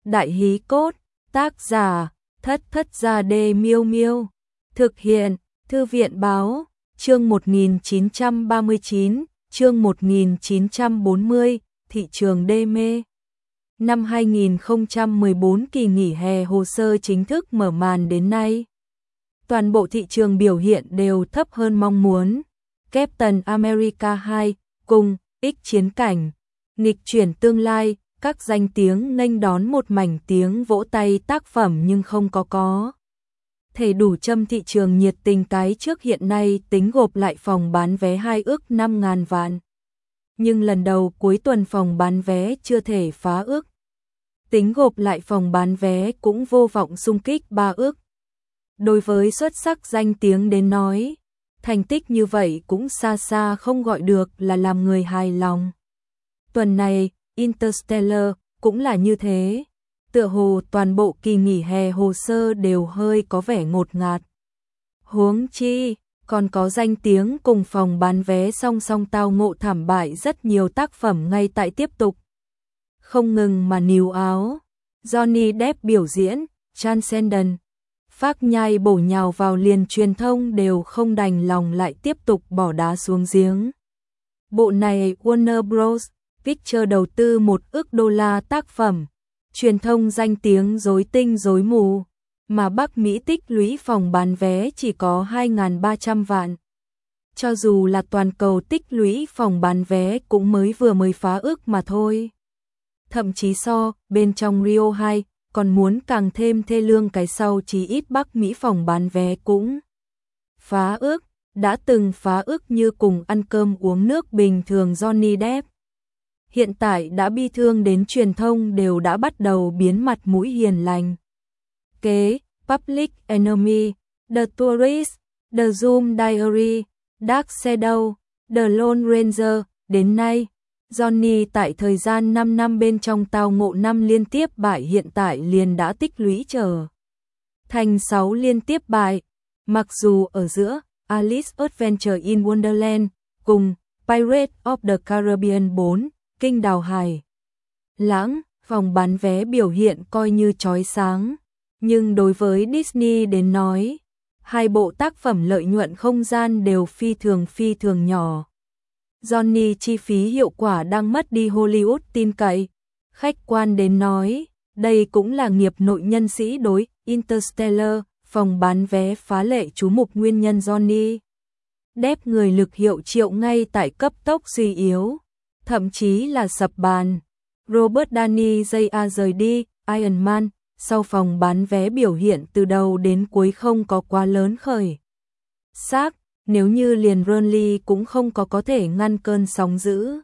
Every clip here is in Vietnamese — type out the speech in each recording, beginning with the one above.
Đại hí cốt, tác giả, Thất Gia Đê Miêu Miêu. Thực hiện, Thư viện báo, chương 1939, chương 1940, thị trường đê mê. Năm 2014 kỳ nghỉ hè hồ sơ chính thức mở màn đến nay. Toàn bộ thị trường biểu hiện đều thấp hơn mong muốn. Captain America 2, cùng, X chiến cảnh, nghịch chuyển tương lai, các danh tiếng nghênh đón một mảnh tiếng vỗ tay tác phẩm nhưng không có thể đủ châm thị trường nhiệt tình cái trước hiện nay tính gộp lại phòng bán vé 2 ước 5.000 vạn. Nhưng lần đầu cuối tuần phòng bán vé chưa thể phá ước. Tính gộp lại phòng bán vé cũng vô vọng xung kích 3 ước. Đối với xuất sắc danh tiếng đến nói, thành tích như vậy cũng xa xa không gọi được là làm người hài lòng. Tuần này, Interstellar cũng là như thế. Tựa hồ toàn bộ kỳ nghỉ hè hồ sơ đều hơi có vẻ ngột ngạt. Huống chi, còn có danh tiếng cùng phòng bán vé song song tao ngộ thảm bại rất nhiều tác phẩm ngay tại tiếp tục. Không ngừng mà níu áo. Johnny Depp biểu diễn, Transcendent. Phác nhai bổ nhào vào liền truyền thông đều không đành lòng lại tiếp tục bỏ đá xuống giếng. Bộ này Warner Bros. Pictures đầu tư 1 ức đô la tác phẩm. Truyền thông danh tiếng rối tinh rối mù, mà Bắc Mỹ tích lũy phòng bán vé chỉ có 2.300 vạn. Cho dù là toàn cầu tích lũy phòng bán vé cũng mới phá ước mà thôi. Thậm chí bên trong Rio 2 còn muốn càng thêm thê lương cái sau, chí ít Bắc Mỹ phòng bán vé cũng phá ước, đã từng phá ước như cùng ăn cơm uống nước bình thường Johnny Depp. Hiện tại đã bi thương đến truyền thông đều đã bắt đầu biến mặt mũi hiền lành. Kế, Public Enemy, The Tourist, The Zoom Diary, Dark Shadow, The Lone Ranger, đến nay, Johnny tại thời gian 5 năm bên trong tao ngộ 5 liên tiếp bại, hiện tại liền đã tích lũy trở thành 6 liên tiếp bại, mặc dù ở giữa Alice Adventure in Wonderland cùng Pirates of the Caribbean 4, Kinh đào hải lãng, phòng bán vé biểu hiện coi như chói sáng, nhưng đối với Disney đến nói, hai bộ tác phẩm lợi nhuận không gian đều phi thường nhỏ. Johnny chi phí hiệu quả đang mất đi Hollywood tin cậy. Khách quan đến nói, đây cũng là nghiệp nội nhân sĩ đối Interstellar, phòng bán vé phá lệ chú mục nguyên nhân. Johnny Depp người lực hiệu triệu ngay tại cấp tốc suy yếu, thậm chí là sập bàn. Robert Downey Jr. rời đi, Iron Man, sau phòng bán vé biểu hiện từ đầu đến cuối không có quá lớn khởi sắc, nếu như liền Burnley cũng không có thể ngăn cơn sóng dữ.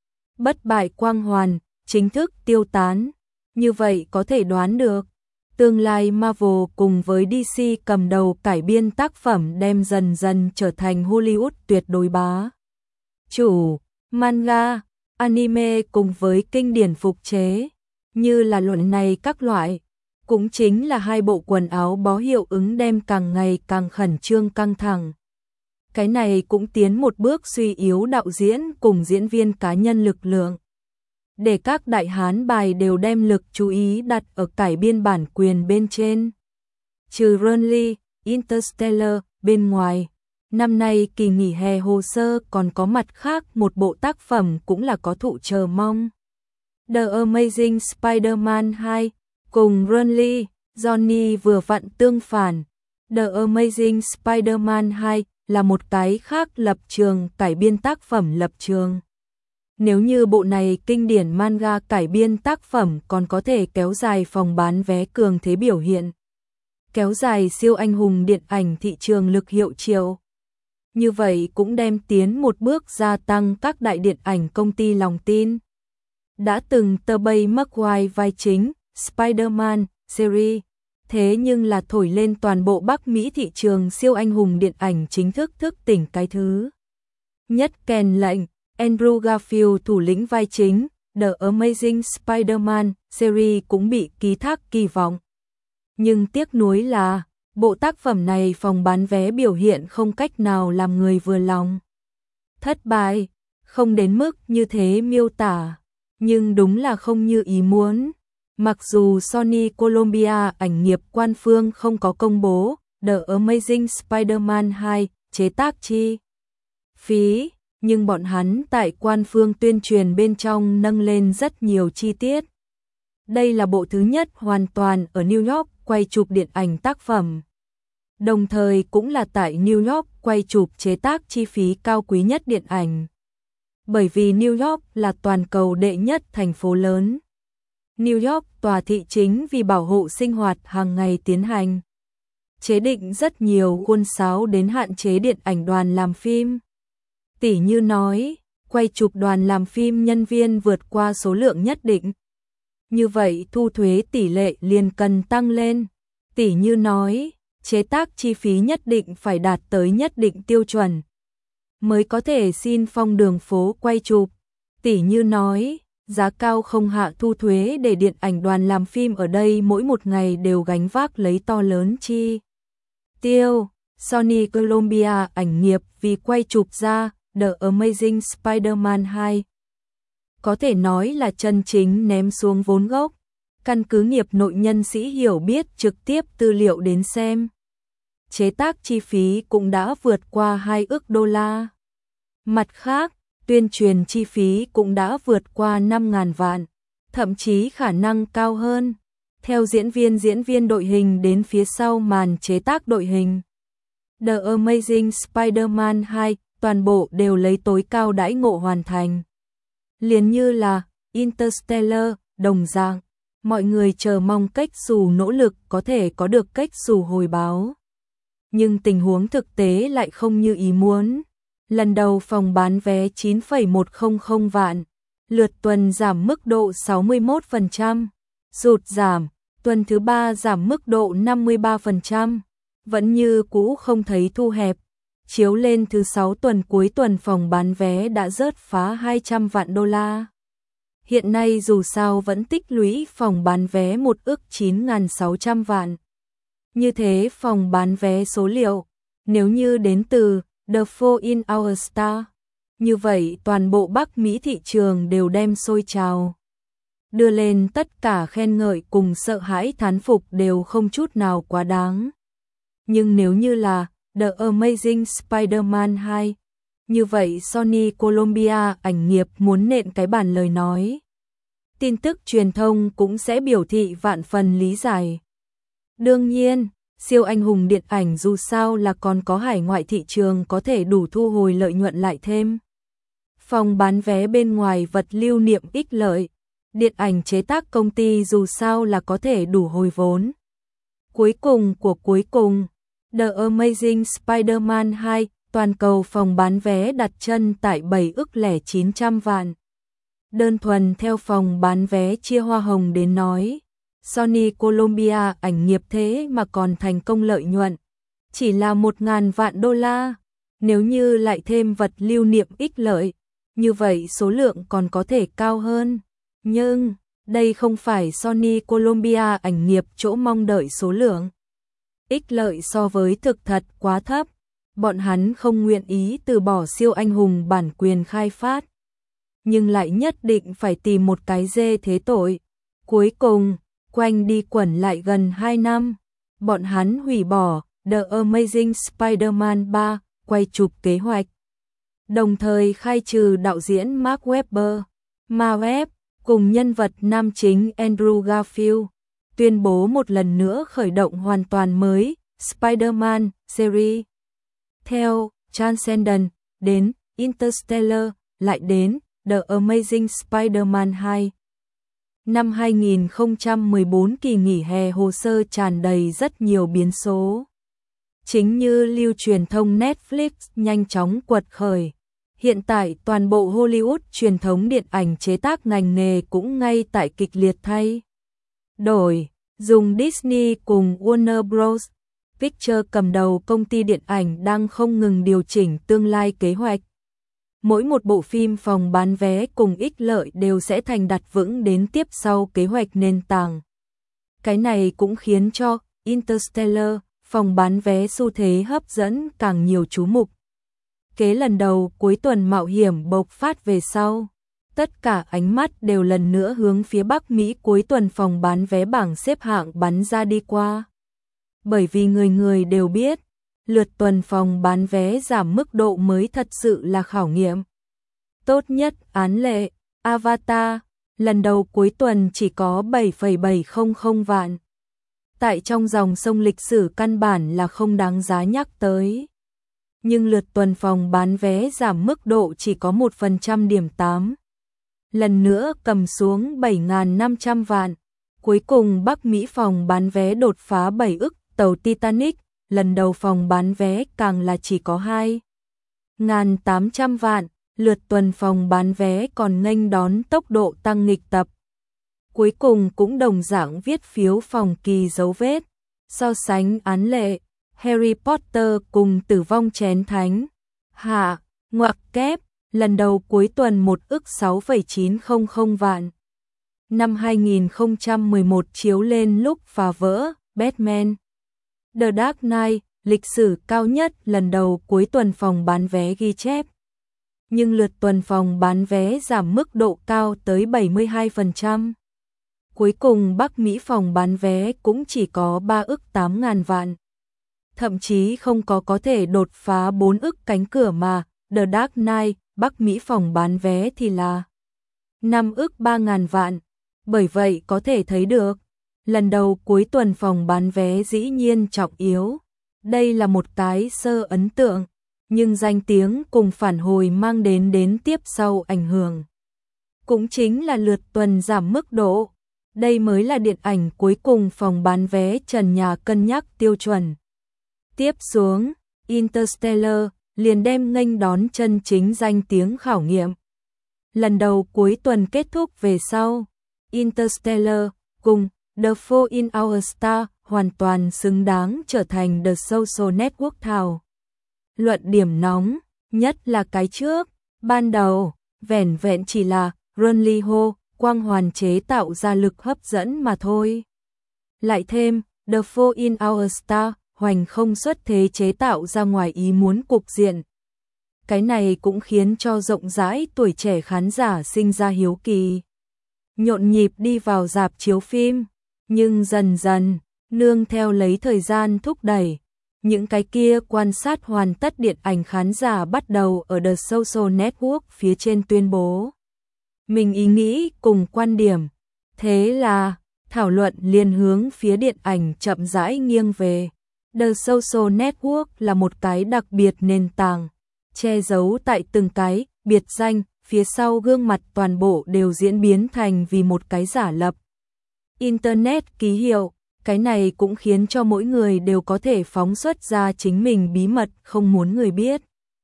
Bất bại quang hoàn, chính thức tiêu tán, như vậy có thể đoán được, tương lai Marvel cùng với DC cầm đầu cải biên tác phẩm đem dần dần trở thành Hollywood tuyệt đối bá chủ. Manga, anime cùng với kinh điển phục chế, như là luận này các loại, cũng chính là hai bộ quần áo bó hiệu ứng đem càng ngày càng khẩn trương căng thẳng. Cái này cũng tiến một bước suy yếu đạo diễn cùng diễn viên cá nhân lực lượng. Để các đại hán bài đều đem lực chú ý đặt ở cải biên bản quyền bên trên. Trừ Burnley, Interstellar bên ngoài, năm nay kỳ nghỉ hè hồ sơ còn có mặt khác một bộ tác phẩm cũng là có thụ chờ mong. The Amazing Spider-Man 2, cùng Burnley, Johnny vừa vặn tương phản. The Amazing Spider-Man 2 là một cái khác lập trường cải biên tác phẩm lập trường. Nếu như bộ này kinh điển manga cải biên tác phẩm còn có thể kéo dài phòng bán vé cường thế biểu hiện, kéo dài siêu anh hùng điện ảnh thị trường lực hiệu triệu, như vậy cũng đem tiến một bước gia tăng các đại điện ảnh công ty lòng tin. Đã từng Tobey Maguire vai chính Spider-Man series, thế nhưng là thổi lên toàn bộ Bắc Mỹ thị trường siêu anh hùng điện ảnh chính thức thức tỉnh cái thứ nhất kèn lệnh. Andrew Garfield thủ lĩnh vai chính The Amazing Spider-Man series cũng bị ký thác kỳ vọng. Nhưng tiếc nuối là bộ tác phẩm này phòng bán vé biểu hiện không cách nào làm người vừa lòng. Thất bại, không đến mức như thế miêu tả, nhưng đúng là không như ý muốn. Mặc dù Sony Colombia ảnh nghiệp quan phương không có công bố The Amazing Spider-Man 2 chế tác chi phí, nhưng bọn hắn tại quan phương tuyên truyền bên trong nâng lên rất nhiều chi tiết. Đây là bộ thứ nhất hoàn toàn ở New York quay chụp điện ảnh tác phẩm. Đồng thời cũng là tại New York quay chụp chế tác chi phí cao quý nhất điện ảnh. Bởi vì New York là toàn cầu đệ nhất thành phố lớn. New York tòa thị chính vì bảo hộ sinh hoạt hàng ngày tiến hành chế định rất nhiều khuôn sáo đến hạn chế điện ảnh đoàn làm phim. Tỉ như nói, quay chụp đoàn làm phim nhân viên vượt qua số lượng nhất định. Như vậy thu thuế tỷ lệ liền cần tăng lên. Tỉ như nói, chế tác chi phí nhất định phải đạt tới nhất định tiêu chuẩn mới có thể xin phong đường phố quay chụp. Tỉ như nói, giá cao không hạ thu thuế để điện ảnh đoàn làm phim ở đây mỗi một ngày đều gánh vác lấy to lớn chi tiêu. Sony Colombia ảnh nghiệp vì quay chụp ra The Amazing Spider-Man 2 có thể nói là chân chính ném xuống vốn gốc, căn cứ nghiệp nội nhân sĩ hiểu biết trực tiếp tư liệu đến xem. Chế tác chi phí cũng đã vượt qua 2 ức đô la. Mặt khác, tuyên truyền chi phí cũng đã vượt qua 5.000 vạn, thậm chí khả năng cao hơn. Theo diễn viên đội hình đến phía sau màn chế tác đội hình. The Amazing Spider-Man 2 toàn bộ đều lấy tối cao đãi ngộ hoàn thành. Liền như là Interstellar, đồng dạng, mọi người chờ mong cách dù nỗ lực có thể có được cách dù hồi báo. Nhưng tình huống thực tế lại không như ý muốn. Lần đầu phòng bán vé 9,100 vạn, lượt tuần giảm mức độ 61%, sụt giảm, tuần thứ 3 giảm mức độ 53%, vẫn như cũ không thấy thu hẹp. Chiếu lên thứ 6 tuần cuối tuần phòng bán vé đã rớt phá 200 vạn đô la. Hiện nay dù sao vẫn tích lũy phòng bán vé 1 ức 9.600 vạn. Như thế phòng bán vé số liệu, nếu như đến từ The Fall in Our Star, như vậy toàn bộ Bắc Mỹ thị trường đều đem sôi trào. Đưa lên tất cả khen ngợi cùng sợ hãi thán phục đều không chút nào quá đáng. Nhưng nếu như là The Amazing Spider-Man 2, như vậy Sony Colombia ảnh nghiệp muốn nện cái bản lời nói. Tin tức truyền thông cũng sẽ biểu thị vạn phần lý giải. Đương nhiên, siêu anh hùng điện ảnh dù sao là còn có hải ngoại thị trường có thể đủ thu hồi lợi nhuận lại thêm. Phòng bán vé bên ngoài vật lưu niệm ích lợi, điện ảnh chế tác công ty dù sao là có thể đủ hồi vốn. Cuối cùng của cuối cùng, The Amazing Spider-Man 2, toàn cầu phòng bán vé đặt chân tại 7 ức lẻ 900 vạn. Đơn thuần theo phòng bán vé chia hoa hồng đến nói, Sony Colombia ảnh nghiệp thế mà còn thành công lợi nhuận, chỉ là 1.000 vạn đô la. Nếu như lại thêm vật lưu niệm ích lợi, như vậy số lượng còn có thể cao hơn. Nhưng, đây không phải Sony Colombia ảnh nghiệp chỗ mong đợi số lượng. Ích lợi so với thực thật quá thấp, bọn hắn không nguyện ý từ bỏ siêu anh hùng bản quyền khai phát. Nhưng lại nhất định phải tìm một cái dê thế tội. Cuối cùng, quanh đi quẩn lại gần 2 năm, bọn hắn hủy bỏ The Amazing Spider-Man 3 quay chụp kế hoạch. Đồng thời khai trừ đạo diễn Mark Webber, Ma Webb, cùng nhân vật nam chính Andrew Garfield, tuyên bố một lần nữa khởi động hoàn toàn mới Spider-Man series. Theo Transcendent, đến Interstellar, lại đến The Amazing Spider-Man 2. Năm 2014 kỳ nghỉ hè hồ sơ tràn đầy rất nhiều biến số. Chính như lưu truyền thông Netflix nhanh chóng quật khởi. Hiện tại toàn bộ Hollywood truyền thống điện ảnh chế tác ngành nghề cũng ngay tại kịch liệt thay đổi. Dùng Disney cùng Warner Bros. Pictures cầm đầu công ty điện ảnh đang không ngừng điều chỉnh tương lai kế hoạch. Mỗi một bộ phim phòng bán vé cùng ích lợi đều sẽ thành đặt vững đến tiếp sau kế hoạch nền tảng. Cái này cũng khiến cho Interstellar, phòng bán vé xu thế hấp dẫn càng nhiều chú mục. Kế lần đầu cuối tuần mạo hiểm bộc phát về sau, Tất cả ánh mắt đều lần nữa hướng phía Bắc Mỹ cuối tuần phòng bán vé bảng xếp hạng bắn ra đi qua. Bởi vì người người đều biết, lượt tuần phòng bán vé giảm mức độ mới thật sự là khảo nghiệm. Tốt nhất án lệ, Avatar, lần đầu cuối tuần chỉ có 7,700 vạn. Tại trong dòng sông lịch sử căn bản là không đáng giá nhắc tới. Nhưng lượt tuần phòng bán vé giảm mức độ chỉ có 1% điểm 8. Lần nữa cầm xuống 7.500 vạn. Cuối cùng Bắc Mỹ phòng bán vé đột phá 7 ức, tàu Titanic, lần đầu phòng bán vé càng là chỉ có 2.800 vạn, lượt tuần phòng bán vé còn nghênh đón tốc độ tăng nghịch tập. Cuối cùng cũng đồng dạng viết phiếu phòng kỳ dấu vết, so sánh án lệ, Harry Potter cùng Tử vong chén thánh. Hạ, ngoặc kép, lần đầu cuối tuần 1 ức 6,900 vạn. Năm 2011 chiếu lên lúc phá vỡ, Batman. The Dark Knight, lịch sử cao nhất lần đầu cuối tuần phòng bán vé ghi chép. Nhưng lượt tuần phòng bán vé giảm mức độ cao tới 72%. Cuối cùng Bắc Mỹ phòng bán vé cũng chỉ có 3 ức 8.000 vạn. Thậm chí không có thể đột phá 4 ức cánh cửa mà, The Dark Knight, Bắc Mỹ phòng bán vé thì là 5 ức 3.000 vạn. Bởi vậy có thể thấy được, lần đầu cuối tuần phòng bán vé dĩ nhiên trọng yếu. Đây là một cái sơ ấn tượng, nhưng danh tiếng cùng phản hồi mang đến tiếp sau ảnh hưởng. Cũng chính là lượt tuần giảm mức độ. Đây mới là điện ảnh cuối cùng phòng bán vé trần nhà cân nhắc tiêu chuẩn. Tiếp xuống, Interstellar liền đem nghênh đón chân chính danh tiếng khảo nghiệm. Lần đầu cuối tuần kết thúc về sau, Interstellar cùng The Fault in Our Stars hoàn toàn xứng đáng trở thành The Social Network thảo luận điểm nóng, nhất là cái trước, ban đầu, vẻn vẹn chỉ là Runly Ho, quang hoàn chế tạo ra lực hấp dẫn mà thôi. Lại thêm, The Fault in Our Stars, hoành không xuất thế chế tạo ra ngoài ý muốn cục diện. Cái này cũng khiến cho rộng rãi tuổi trẻ khán giả sinh ra hiếu kỳ. Nhộn nhịp đi vào rạp chiếu phim, nhưng dần dần, nương theo lấy thời gian thúc đẩy, những cái kia quan sát hoàn tất điện ảnh khán giả bắt đầu ở The Social Network phía trên tuyên bố mình ý nghĩ cùng quan điểm. Thế là, thảo luận liền hướng phía điện ảnh chậm rãi nghiêng về. The Social Network là một cái đặc biệt nền tảng, che giấu tại từng cái biệt danh, phía sau gương mặt toàn bộ đều diễn biến thành vì một cái giả lập. Internet ký hiệu, cái này cũng khiến cho mỗi người đều có thể phóng xuất ra chính mình bí mật không muốn người biết.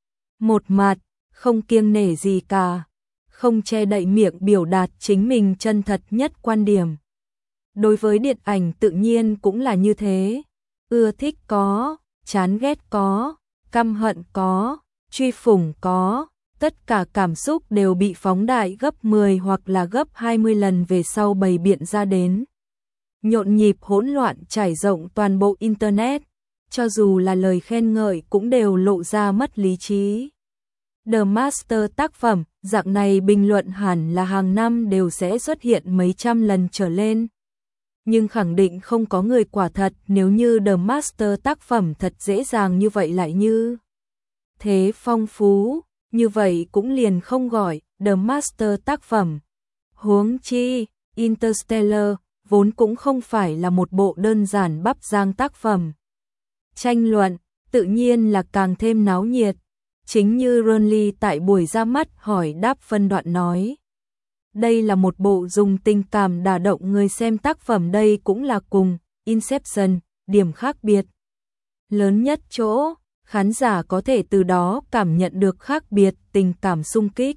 Một mặt, không kiêng nể gì cả, không che đậy miệng biểu đạt chính mình chân thật nhất quan điểm. Đối với điện ảnh tự nhiên cũng là như thế. Ưa thích có, chán ghét có, căm hận có, truy phủng có, tất cả cảm xúc đều bị phóng đại gấp 10 hoặc là gấp 20 lần về sau bày biện ra đến. Nhộn nhịp hỗn loạn trải rộng toàn bộ Internet, cho dù là lời khen ngợi cũng đều lộ ra mất lý trí. The Master tác phẩm, dạng này bình luận hẳn là hàng năm đều sẽ xuất hiện mấy trăm lần trở lên. Nhưng khẳng định không có người quả thật nếu như The Master tác phẩm thật dễ dàng như vậy lại như thế phong phú, như vậy cũng liền không gọi The Master tác phẩm. Huống chi, Interstellar vốn cũng không phải là một bộ đơn giản bắp rang tác phẩm. Tranh luận, tự nhiên là càng thêm náo nhiệt. Chính như Ronly tại buổi ra mắt hỏi đáp phân đoạn nói. Đây là một bộ dùng tình cảm đả động người xem tác phẩm, đây cũng là cùng Inception, điểm khác biệt. Lớn nhất chỗ, khán giả có thể từ đó cảm nhận được khác biệt tình cảm xung kích.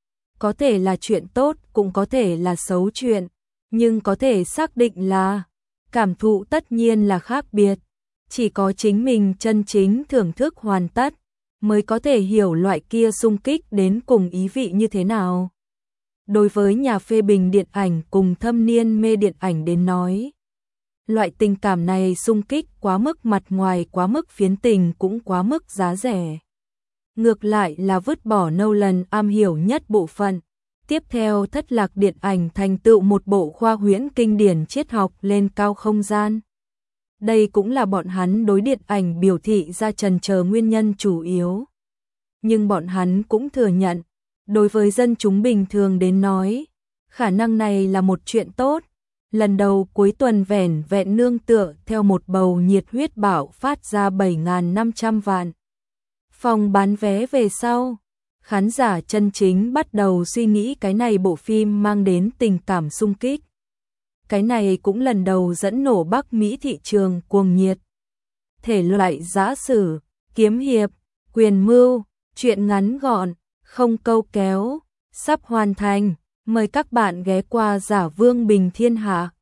Có thể là chuyện tốt, cũng có thể là xấu chuyện, nhưng có thể xác định là cảm thụ tất nhiên là khác biệt. Chỉ có chính mình chân chính thưởng thức hoàn tất, mới có thể hiểu loại kia xung kích đến cùng ý vị như thế nào. Đối với nhà phê bình điện ảnh cùng thâm niên mê điện ảnh đến nói, loại tình cảm này xung kích quá mức mặt ngoài, quá mức phiến tình, cũng quá mức giá rẻ. Ngược lại là vứt bỏ Nolan am hiểu nhất bộ phận, Tiếp theo Thất Lạc điện ảnh thành tựu một bộ khoa huyễn kinh điển triết học lên cao không gian. Đây cũng là bọn hắn đối điện ảnh biểu thị ra trần chờ nguyên nhân chủ yếu. Nhưng bọn hắn cũng thừa nhận, đối với dân chúng bình thường đến nói, khả năng này là một chuyện tốt. Lần đầu cuối tuần vẻn vẹn nương tựa theo một bầu nhiệt huyết bạo phát ra 7.500 vạn. Phòng bán vé về sau, khán giả chân chính bắt đầu suy nghĩ cái này bộ phim mang đến tình cảm xung kích. Cái này cũng lần đầu dẫn nổ Bắc Mỹ thị trường cuồng nhiệt. Thể loại giã sử, kiếm hiệp, quyền mưu, truyện ngắn gọn, không câu kéo, sắp hoàn thành. Mời các bạn ghé qua Giả Vương Bình Thiên Hạ.